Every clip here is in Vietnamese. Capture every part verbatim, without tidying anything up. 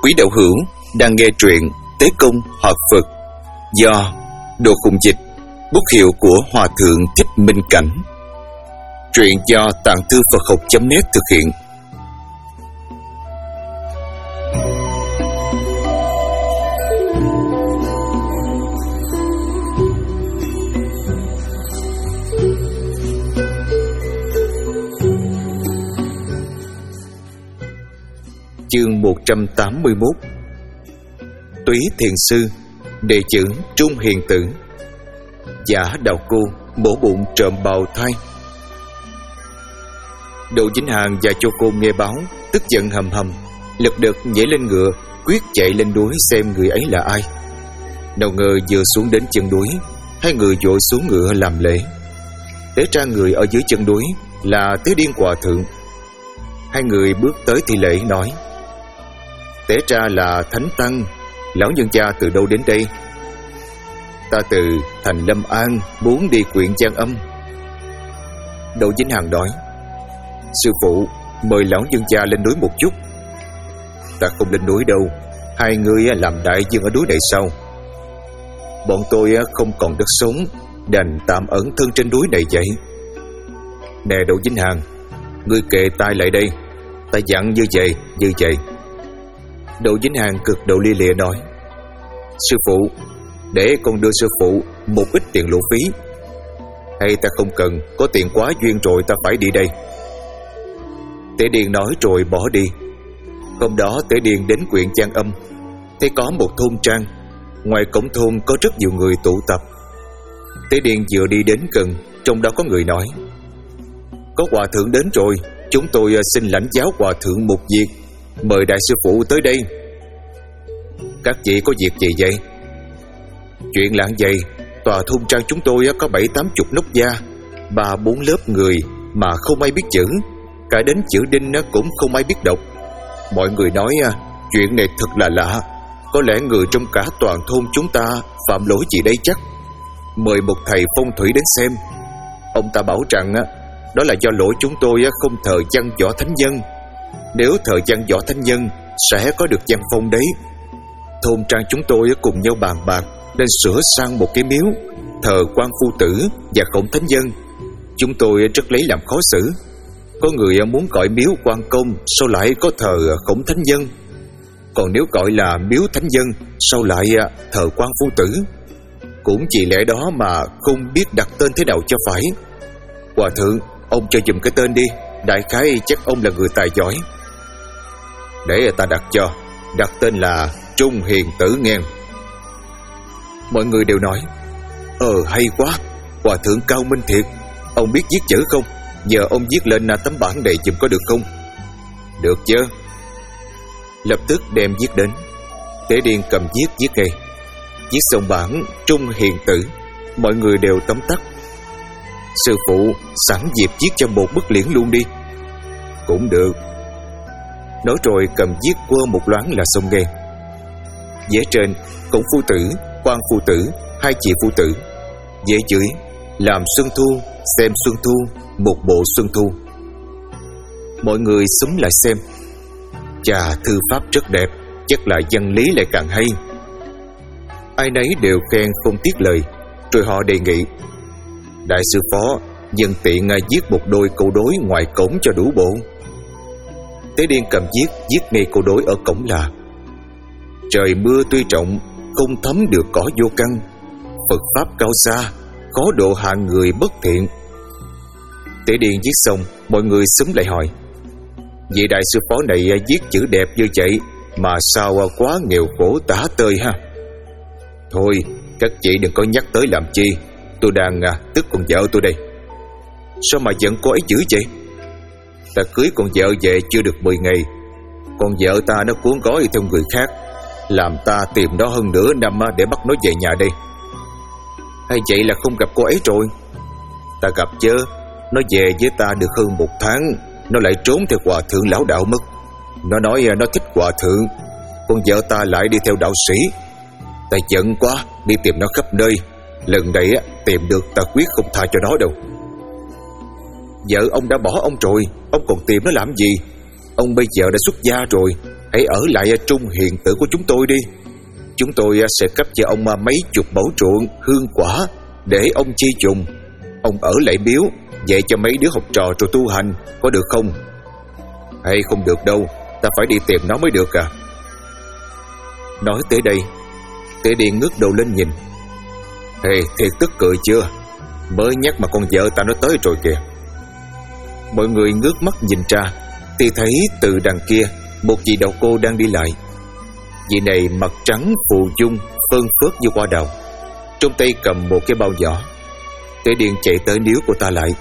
Quý đạo hữu đang nghe truyện Tế Công Hợp Phật do Đồ Khùng Dịch, bút hiệu của Hòa Thượng Thích Minh Cảnh. Truyện do Tạng Thư Phật Học chấm net thực hiện. Chương một trăm tám mươi mốt. Túy Thiền Sư, đệ tử Trung Hiền Tử. Giả đạo cô mổ bụng trộm bào thai. Đỗ Vĩnh Hàn và Châu Côn nghe báo, tức giận hầm hầm, lật đật nhảy lên ngựa, quyết chạy lên núi xem người ấy là ai. Nào ngờ vừa xuống đến chân núi, hai người vội xuống ngựa làm lễ. Té ra người ở dưới chân núi là Thế Điên Hòa Thượng. Hai người bước tới thi lễ nói: Té ra là Thánh Tăng, lão nhân gia từ đâu đến đây? Ta từ thành Lâm An muốn đi quyện Giang Âm. Đỗ Vĩnh Hàn nói: Sư phụ, mời lão nhân gia lên núi một chút. Ta không lên núi đâu, hai người làm đại dương ở núi này sau. Bọn tôi không còn đất sống, đành tạm ẩn thân trên núi này vậy. Nè Đỗ Vĩnh Hàn, ngươi kề tai lại đây, ta dặn như vậy, như vậy. Đỗ Vĩnh Hàn cực độ lia lịa nói: Sư phụ, để con đưa sư phụ một ít tiền lộ phí. Hay ta không cần, có tiền quá duyên rồi, ta phải đi đây. Tế Điền nói rồi bỏ đi. Hôm đó Tế Điền đến quyện Giang Âm, thấy có một thôn trang. Ngoài cổng thôn có rất nhiều người tụ tập. Tế Điền vừa đi đến gần, trong đó có người nói: Có hòa thượng đến rồi, chúng tôi xin lãnh giáo hòa thượng một việc, mời đại sư phụ tới đây. Các vị có việc gì vậy? Chuyện lạng vậy, tòa thôn trang chúng tôi có bảy tám chục nóc gia, ba bốn lớp người mà không ai biết chữ, cả đến chữ đinh cũng không ai biết đọc. Mọi người nói chuyện này thật là lạ, có lẽ người trong cả toàn thôn chúng ta phạm lỗi gì đây chắc. Mời một thầy phong thủy đến xem. Ông ta bảo rằng đó là do lỗi chúng tôi không thờ văn võ thánh nhân. Nếu thờ văn võ thánh nhân sẽ có được văn phong đấy. Thôn trang chúng tôi cùng nhau bàn bạc nên sửa sang một cái miếu thờ Quan Phu Tử và Khổng Thánh Nhân. Chúng tôi rất lấy làm khó xử. Có người muốn gọi miếu Quan Công, sao lại có thờ Khổng Thánh Nhân? Còn nếu gọi là miếu Thánh Nhân, sao lại thờ Quan Phu Tử? Cũng chỉ lẽ đó mà không biết đặt tên thế nào cho phải. Hòa thượng, ông cho dùm cái tên đi, đại khái chắc ông là người tài giỏi. Để ta đặt cho, đặt tên là Trung Hiền Tử nghe. Mọi người đều nói: Ờ hay quá, hòa thượng cao minh thiệt. Ông biết viết chữ không? Nhờ ông viết lên tấm bản này dùm có được không? Được chứ. Lập tức đem viết đến. Tế Điền cầm viết viết ngay. Viết xong bản Trung Hiền Tử, mọi người đều tấm tắc. Sư phụ, sẵn dịp viết cho một bức liễn luôn đi. Cũng được. Nói rồi cầm viết qua một loáng là xong nghe. Vẽ trên Cổng Phu Tử, Quan Phu Tử, hai chị Phu Tử. Vẽ dưới làm Xuân Thu, xem Xuân Thu, một bộ Xuân Thu. Mọi người xúm lại xem. Chà, thư pháp rất đẹp, chắc là văn lý lại càng hay. Ai nấy đều khen không tiếc lời. Rồi họ đề nghị: Đại sư phó, nhân tiện viết một đôi câu đối ngoài cổng cho đủ bộ. Tế Điên cầm viết viết ngay câu đối ở cổng là: Trời mưa tuy trọng, không thấm được cỏ vô căn. Phật pháp cao xa, khó độ hạng người bất thiện. Tế Điên viết xong, mọi người xúm lại hỏi: Vị đại sư phó này viết chữ đẹp như vậy mà sao quá nghèo khổ tả tơi ha? Thôi, các chị đừng có nhắc tới làm chi. Tôi đang à, tức con vợ tôi đây. Sao mà giận cô ấy dữ vậy? Ta cưới con vợ về chưa được mười ngày, con vợ ta nó cuốn gói theo người khác, làm ta tìm nó hơn nửa năm để bắt nó về nhà đây. Hay vậy là không gặp cô ấy rồi? Ta gặp chứ. Nó về với ta được hơn một tháng, nó lại trốn theo hòa thượng lão đạo mất. Nó nói nó thích hòa thượng, con vợ ta lại đi theo đạo sĩ. Ta giận quá, đi tìm nó khắp nơi. Lần này tìm được ta quyết không tha cho nó đâu. Vợ ông đã bỏ ông rồi, ông còn tìm nó làm gì? Ông bây giờ đã xuất gia rồi, hãy ở lại trung hiền tử của chúng tôi đi. Chúng tôi sẽ cấp cho ông mấy chục mẫu ruộng hương quả để ông chi dùng. Ông ở lại miếu dạy cho mấy đứa học trò rồi tu hành, có được không? Hay không được đâu, ta phải đi tìm nó mới được à. Nói tới đây, Tế Điền ngước đầu lên nhìn. Hey, thiệt tức cười chưa? Mới nhắc mà con vợ ta nó tới rồi kìa. Mọi người ngước mắt nhìn ra thì thấy từ đằng kia một vị đạo cô đang đi lại. Vị này mặt trắng phù dung, phơn phớt như hoa đào, trong tay cầm một cái bao nhỏ. Tế Điền chạy tới níu cô ta lại.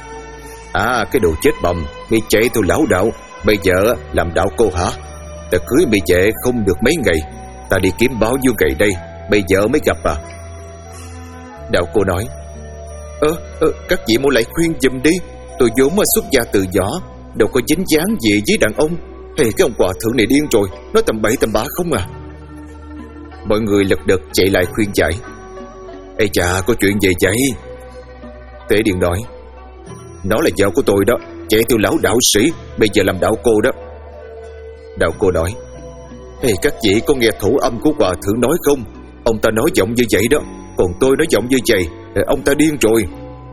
À, cái đồ chết bầm, mi chạy theo lão đạo, bây giờ làm đạo cô hả? Ta cưới mi về không được mấy ngày, ta đi kiếm bao nhiêu ngày đây, bây giờ mới gặp à? Đạo cô nói: Ơ, ơ các vị mau lại khuyên giùm đi. Tôi vốn mà xuất gia từ nhỏ, đâu có dính dáng gì với đàn ông. Hey, cái ông hòa thượng này điên rồi, nói tầm bậy tầm bạ không à. Mọi người lật đật chạy lại khuyên giải. Ê chà, có chuyện gì vậy? Tế Điền nói: Nó là vợ của tôi đó, chạy theo lão đạo sĩ, bây giờ làm đạo cô đó. Đạo cô nói: Ê các vị có nghe thủ âm của hòa thượng nói không? Ông ta nói giọng như vậy đó, còn tôi nói giọng như vậy, ông ta điên rồi.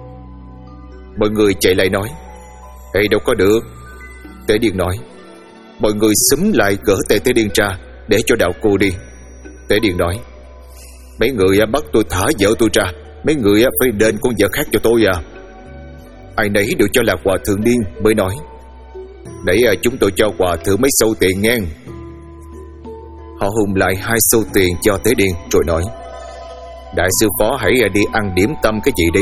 Mọi người chạy lại nói: Ê đâu có được. Tế Điền nói. Mọi người xúm lại gỡ tay Tế Điền ra để cho đạo cô đi. Tế Điền nói: Mấy người bắt tôi thả vợ tôi ra, mấy người phải đền con vợ khác cho tôi à. Ai nấy đều cho là hòa thượng điên mới nói: Nãy chúng tôi cho hòa thượng mấy xu tiền ngang. Họ hùng lại hai xu tiền cho Tế Điền rồi nói: Đại sư phó hãy đi ăn điểm tâm cái gì đi.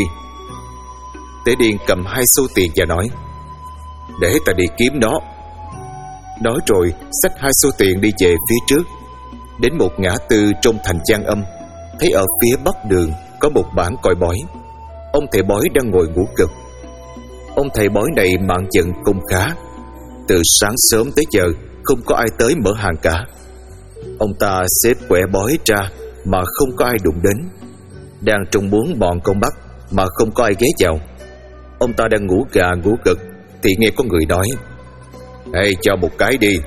Tế Điền cầm hai xu tiền và nói: Để ta đi kiếm nó. Nói rồi xách hai xu tiền đi về phía trước. Đến một ngã tư trong thành Trang Âm, thấy ở phía bắc đường có một bản coi bói. Ông thầy bói đang ngồi ngủ gật. Ông thầy bói này mạng giận không khá. Từ sáng sớm tới giờ không có ai tới mở hàng cả. Ông ta xếp quẻ bói ra mà không có ai đụng đến. Đang trong bốn bọn con bắt mà không có ai ghé vào. Ông ta đang ngủ gà ngủ gật thì nghe có người nói: Ê, cho một cái đi.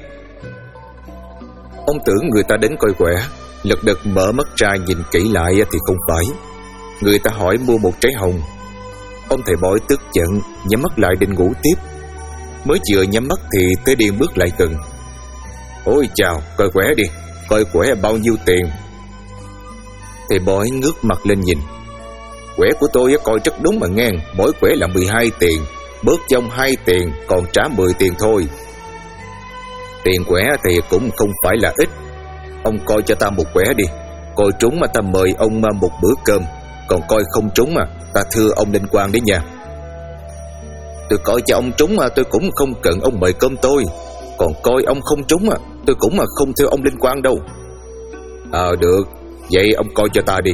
Ông tưởng người ta đến coi quẻ, lật đật mở mắt ra nhìn kỹ lại thì không phải. Người ta hỏi mua một trái hồng. Ông thầy bói tức giận nhắm mắt lại định ngủ tiếp. Mới vừa nhắm mắt thì Tế Điền bước lại gần. Ôi chào, coi quẻ đi, coi quẻ bao nhiêu tiền? Thầy bói ngước mặt lên nhìn. Quẻ của tôi coi rất đúng mà nghe, mỗi quẻ là mười hai tiền, bớt trong hai tiền, còn trả mười tiền thôi. Tiền quẻ thì cũng không phải là ít. Ông coi cho ta một quẻ đi, coi trúng mà ta mời ông một bữa cơm, còn coi không trúng mà ta thưa ông liên quan đấy nha. Tôi coi cho ông trúng mà tôi cũng không cần ông mời cơm tôi, còn coi ông không trúng mà tôi cũng mà không thưa ông liên quan đâu. À được, vậy ông coi cho ta đi.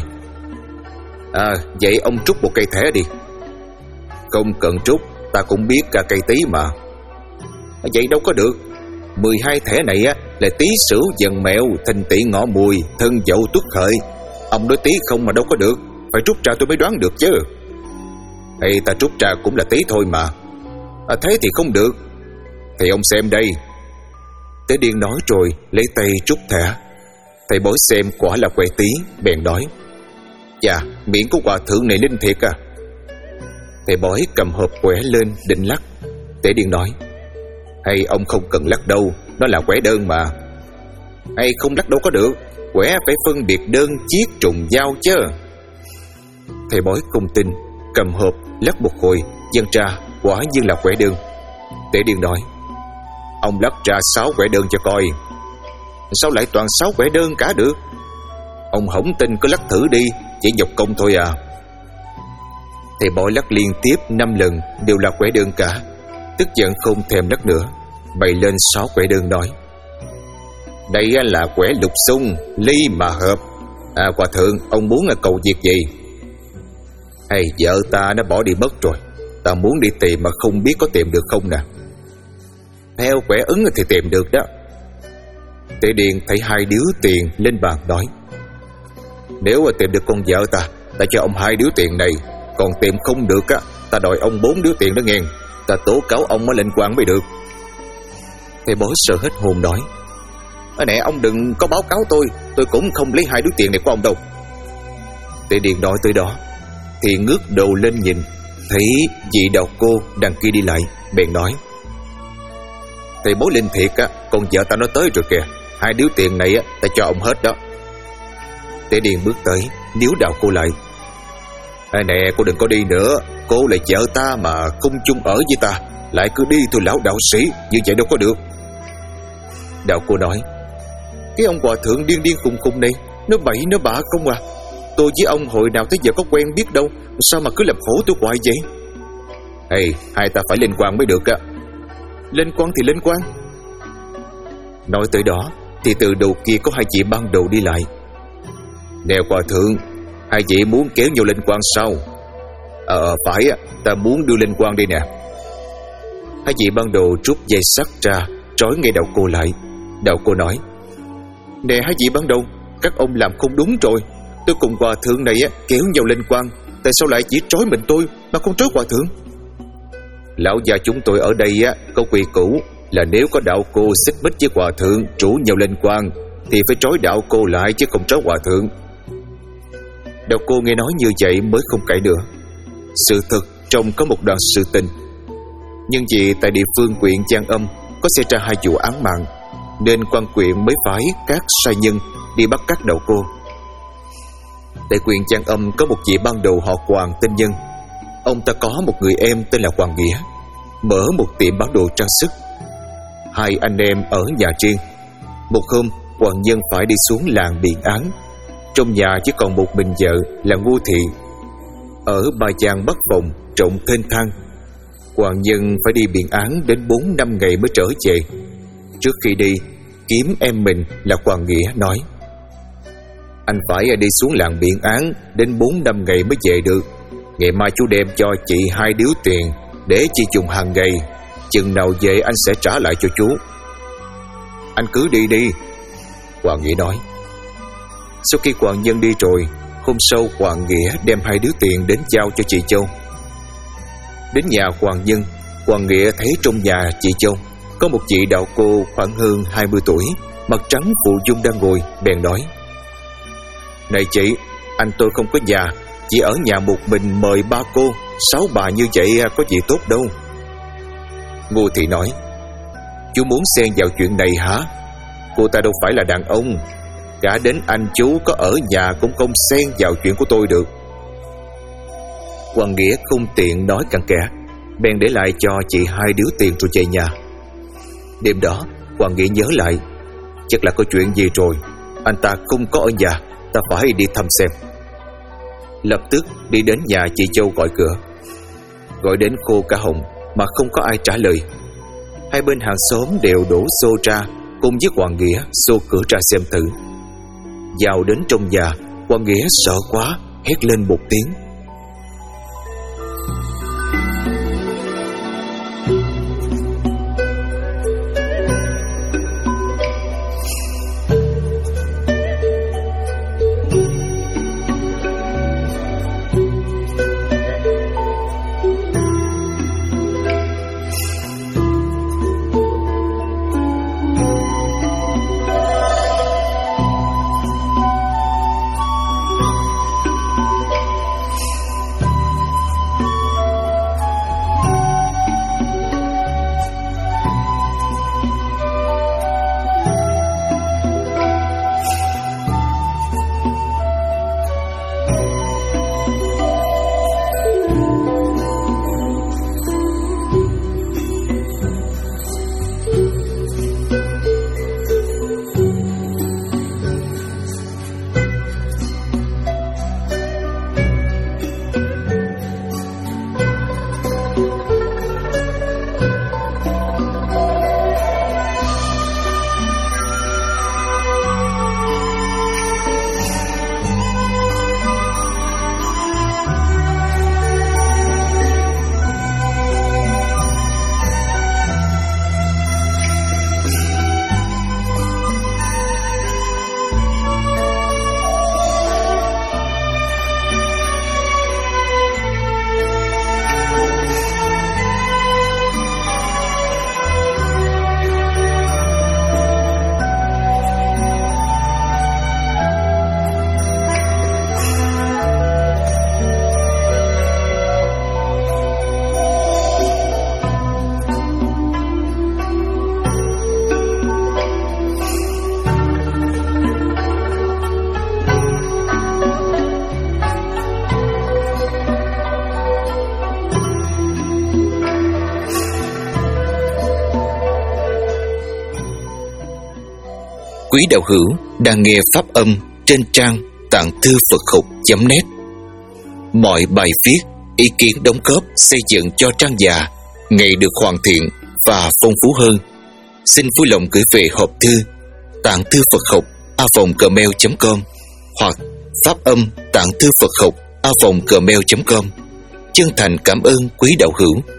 À vậy ông trút một cây thẻ đi. Không cần trút, ta cũng biết cả cây tí mà. À, vậy đâu có được. Mười hai thẻ này á là Tý Sửu Dần Mẹo, Thìn Tỵ Ngọ Mùi, Thân Dậu Tuất Hợi. Ông nói Tý không mà đâu có được, phải trút ra tôi mới đoán được chứ. Hay ta trút ra cũng là Tý thôi mà. À, thế thì không được. Thì ông xem đây. Tế Điền nói rồi lấy tay trút thẻ. Thầy bói xem quả là quẻ Tý, bèn nói: Chà, miệng của hòa thượng này linh thiệt à. Thầy bói cầm hộp quẻ lên định lắc. Tế Điền nói: Hay ông không cần lắc đâu, nó là quẻ đơn mà. Hay không lắc đâu có được, quẻ phải phân biệt đơn chiết trùng giao chứ. Thầy bói không tin, cầm hộp lắc một hồi, dâng ra quả nhiên là quẻ đơn. Tế Điền nói: Ông lắc ra sáu quẻ đơn cho coi. Sao lại toàn sáu quẻ đơn cả được? Ông hổng tin cứ lắc thử đi, chỉ nhọc công thôi à. Thầy bói lắc liên tiếp năm lần đều là quẻ đơn cả. Tức giận không thèm lắc nữa, bày lên sáu quẻ đơn nói: Đây là quẻ lục xung, ly mà hợp. À hòa thượng, ông muốn là cầu việc gì? Hay vợ ta nó bỏ đi mất rồi, ta muốn đi tìm mà không biết có tìm được không nè. Theo quẻ ứng thì tìm được đó. Tế Điền thấy hai điếu tiền lên bàn nói: Nếu mà tìm được con vợ ta, ta cho ông hai điếu tiền này. Còn tìm không được á, ta đòi ông bốn điếu tiền đó nghe. Ta tố cáo ông mới liên quan mới được. Thầy bói sợ hết hồn nói: Nè ông đừng có báo cáo tôi, tôi cũng không lấy hai đứa tiền này của ông đâu. Tề Điền nói tới đó thì ngước đầu lên nhìn, thấy vị đạo cô đằng kia đi lại, bèn nói: Thầy bối linh thiệt á, con vợ ta nói tới rồi kìa, hai đứa tiền này á ta cho ông hết đó. Tề Điền bước tới níu đạo cô lại: À nè, cô đừng có đi nữa, cô là vợ ta mà không chung ở với ta, lại cứ đi thôi lão đạo sĩ, như vậy đâu có được. Đạo cô nói: Cái ông hòa thượng điên điên khùng khùng này, nó bậy nó bạ không à. Tôi với ông hồi nào tới giờ có quen biết đâu, sao mà cứ làm khổ tôi hoài vậy? Ê, hai ta phải liên quan mới được á. Liên quan thì liên quan. Nói tới đó thì từ đầu kia có hai chị ban đầu đi lại. Nè hòa thượng, hai chị muốn kéo nhau liên quan sao? Ờ phải á, ta muốn đưa liên quan đây nè. Hai chị ban đầu rút dây sắt ra trói ngay đạo cô lại. Đạo cô nói: Nè hai chị ban đầu, các ông làm không đúng rồi. Tôi cùng hòa thượng này á kéo nhau liên quan, tại sao lại chỉ trói mình tôi mà không trói hòa thượng? Lão gia chúng tôi ở đây á có quy củ là nếu có đạo cô xích mích với hòa thượng rủ nhau liên quan thì phải trói đạo cô lại chứ không trói hòa thượng. Đạo cô nghe nói như vậy mới không cãi nữa. Sự thật trong có một đoạn sự tình, nhưng vì tại địa phương huyện Giang Âm có xảy ra hai vụ án mạng, nên quan huyện mới phái các sai nhân đi bắt các đạo cô. Tại huyện Giang Âm có một vị ban đầu họ Hoàng tên Nhân. Ông ta có một người em tên là Hoàng Nghĩa, mở một tiệm bán đồ trang sức. Hai anh em ở nhà riêng. Một hôm Hoàng Nhân phải đi xuống làng biện án. Trong nhà chỉ còn một mình vợ là Ngô Thị. Ở Ba Giang Bắc Phòng rộng thênh thang, Hoàng Nhân phải đi biện án đến bốn năm ngày mới trở về. Trước khi đi, kiếm em mình là Hoàng Nghĩa nói: Anh phải đi xuống làng biện án đến bốn năm ngày mới về được. Ngày mai chú đem cho chị hai điếu tiền để chị dùng hàng ngày. Chừng nào về anh sẽ trả lại cho chú. Anh cứ đi đi, Hoàng Nghĩa nói. Sau khi Hoàng Nhân đi rồi, hôm sau Hoàng Nghĩa đem hai điếu tiền đến giao cho chị Châu. Đến nhà Hoàng Nhân, Hoàng Nghĩa thấy trong nhà chị Châu có một chị đạo cô khoảng hơn hai mươi tuổi, mặt trắng phụ dung đang ngồi, bèn nói: Này chị, anh tôi không có nhà, chỉ ở nhà một mình mời ba cô, sáu bà như vậy có gì tốt đâu. Ngô Thị nói: Chú muốn xen vào chuyện này hả? Cô ta đâu phải là đàn ông, cả đến anh chú có ở nhà cũng không xen vào chuyện của tôi được. Hoàng Nghĩa không tiện nói cặn kẽ, bèn để lại cho chị hai điếu tiền rồi về nhà. Đêm đó Hoàng Nghĩa nhớ lại, chắc là có chuyện gì rồi, anh ta không có ở nhà, ta phải đi thăm xem. Lập tức đi đến nhà chị Châu gọi cửa. Gọi đến khô cả họng mà không có ai trả lời. Hai bên hàng xóm đều đổ xô ra cùng với Hoàng Nghĩa xô cửa ra xem thử. Vào đến trong nhà, Hoàng Nghĩa sợ quá, hét lên một tiếng. Quý đạo hữu đang nghe pháp âm trên trang tạng thư Phật học chấm net. Mọi bài viết, ý kiến đóng góp xây dựng cho trang già ngày được hoàn thiện và phong phú hơn. Xin vui lòng gửi về hộp thư tạng thư Phật học a vòng gmail chấm com hoặc pháp âm tạng thư Phật học a vòng gmail chấm com. Chân thành cảm ơn quý đạo hữu.